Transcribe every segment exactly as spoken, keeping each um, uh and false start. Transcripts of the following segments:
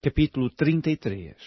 Capítulo trinta e três.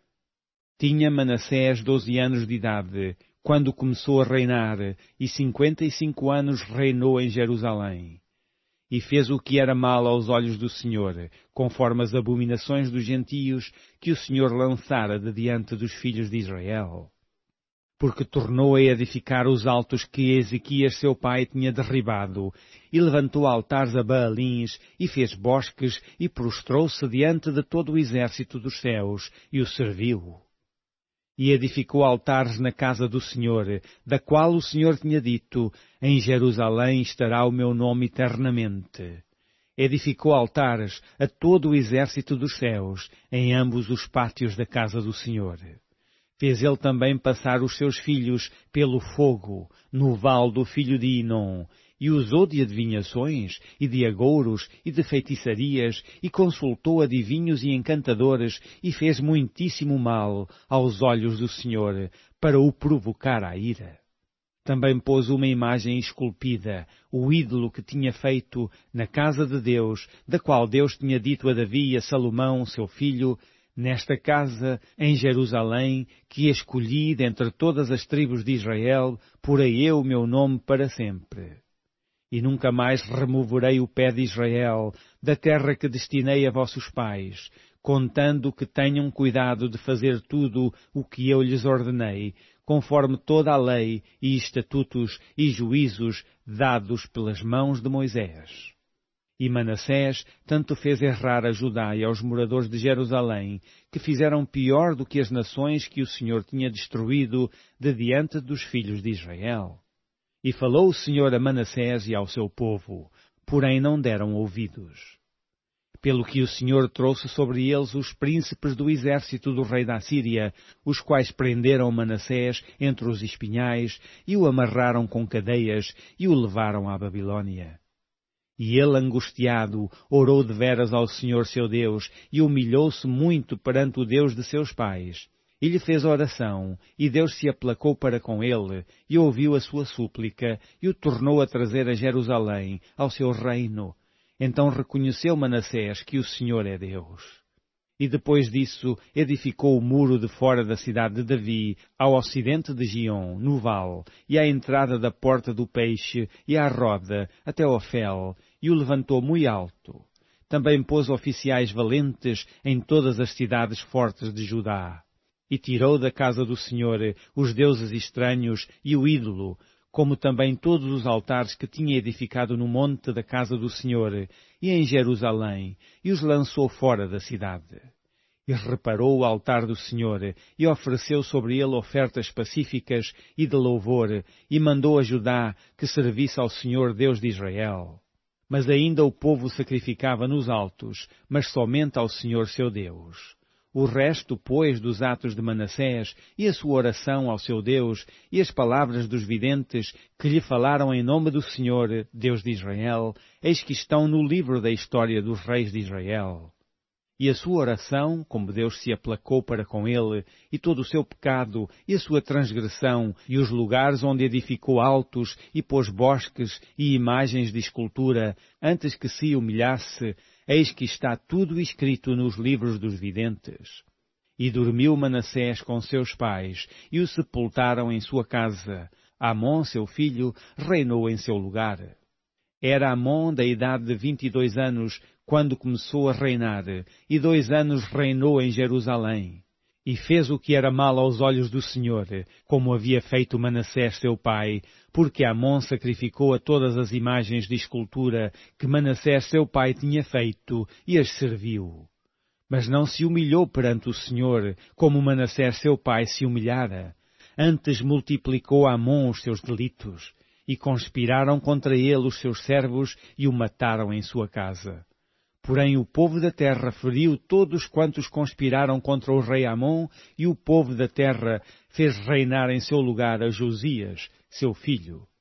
Tinha Manassés doze anos de idade, quando começou a reinar, e cinquenta e cinco anos reinou em Jerusalém. E fez o que era mal aos olhos do Senhor, conforme as abominações dos gentios que o Senhor lançara de diante dos filhos de Israel. Porque tornou a edificar os altos que Ezequias seu pai tinha derribado, e levantou altares a Baalins, e fez bosques, e prostrou-se diante de todo o exército dos céus, e o serviu. E edificou altares na casa do Senhor, da qual o Senhor tinha dito, em Jerusalém estará o meu nome eternamente. Edificou altares a todo o exército dos céus, em ambos os pátios da casa do Senhor. Fez ele também passar os seus filhos pelo fogo, no vale do filho de Inom, e usou de adivinhações, e de agouros, e de feitiçarias, e consultou adivinhos e encantadores, e fez muitíssimo mal aos olhos do Senhor, para o provocar à ira. Também pôs uma imagem esculpida, o ídolo que tinha feito na casa de Deus, da qual Deus tinha dito a Davi e a Salomão, seu filho, nesta casa, em Jerusalém, que escolhi dentre todas as tribos de Israel, porei eu o meu nome para sempre. E nunca mais removerei o pé de Israel, da terra que destinei a vossos pais, contando que tenham cuidado de fazer tudo o que eu lhes ordenei, conforme toda a lei e estatutos e juízos dados pelas mãos de Moisés. E Manassés tanto fez errar a Judá e aos moradores de Jerusalém, que fizeram pior do que as nações que o Senhor tinha destruído de diante dos filhos de Israel. E falou o Senhor a Manassés e ao seu povo, porém não deram ouvidos. Pelo que o Senhor trouxe sobre eles os príncipes do exército do rei da Síria, os quais prenderam Manassés entre os espinhais, e o amarraram com cadeias, e o levaram à Babilônia. E ele, angustiado, orou deveras ao Senhor seu Deus, e humilhou-se muito perante o Deus de seus pais. E lhe fez oração, e Deus se aplacou para com ele, e ouviu a sua súplica, e o tornou a trazer a Jerusalém, ao seu reino. Então reconheceu Manassés que o Senhor é Deus. E depois disso edificou o muro de fora da cidade de Davi, ao ocidente de Gion, no vale, e à entrada da porta do peixe, e à roda, até Ofel, e o levantou muito alto. Também pôs oficiais valentes em todas as cidades fortes de Judá. E tirou da casa do Senhor os deuses estranhos e o ídolo, como também todos os altares que tinha edificado no monte da casa do Senhor e em Jerusalém, e os lançou fora da cidade. E reparou o altar do Senhor, e ofereceu sobre ele ofertas pacíficas e de louvor, e mandou a Judá que servisse ao Senhor Deus de Israel. Mas ainda o povo sacrificava nos altos, mas somente ao Senhor seu Deus. O resto, pois, dos atos de Manassés, e a sua oração ao seu Deus, e as palavras dos videntes que lhe falaram em nome do Senhor, Deus de Israel, eis que estão no livro da história dos reis de Israel. E a sua oração, como Deus se aplacou para com ele, e todo o seu pecado, e a sua transgressão, e os lugares onde edificou altos, e pôs bosques e imagens de escultura, antes que se humilhasse, eis que está tudo escrito nos livros dos videntes. E dormiu Manassés com seus pais, e o sepultaram em sua casa. Amon, seu filho, reinou em seu lugar. Era Amon da idade de vinte e dois anos, quando começou a reinar, e dois anos reinou em Jerusalém. E fez o que era mal aos olhos do Senhor, como havia feito Manassés seu pai, porque Amon sacrificou a todas as imagens de escultura que Manassés seu pai tinha feito, e as serviu. Mas não se humilhou perante o Senhor, como Manassés seu pai se humilhara. Antes multiplicou Amon os seus delitos, e conspiraram contra ele os seus servos, e o mataram em sua casa. Porém o povo da terra feriu todos quantos conspiraram contra o rei Amon, e o povo da terra fez reinar em seu lugar a Josias, seu filho.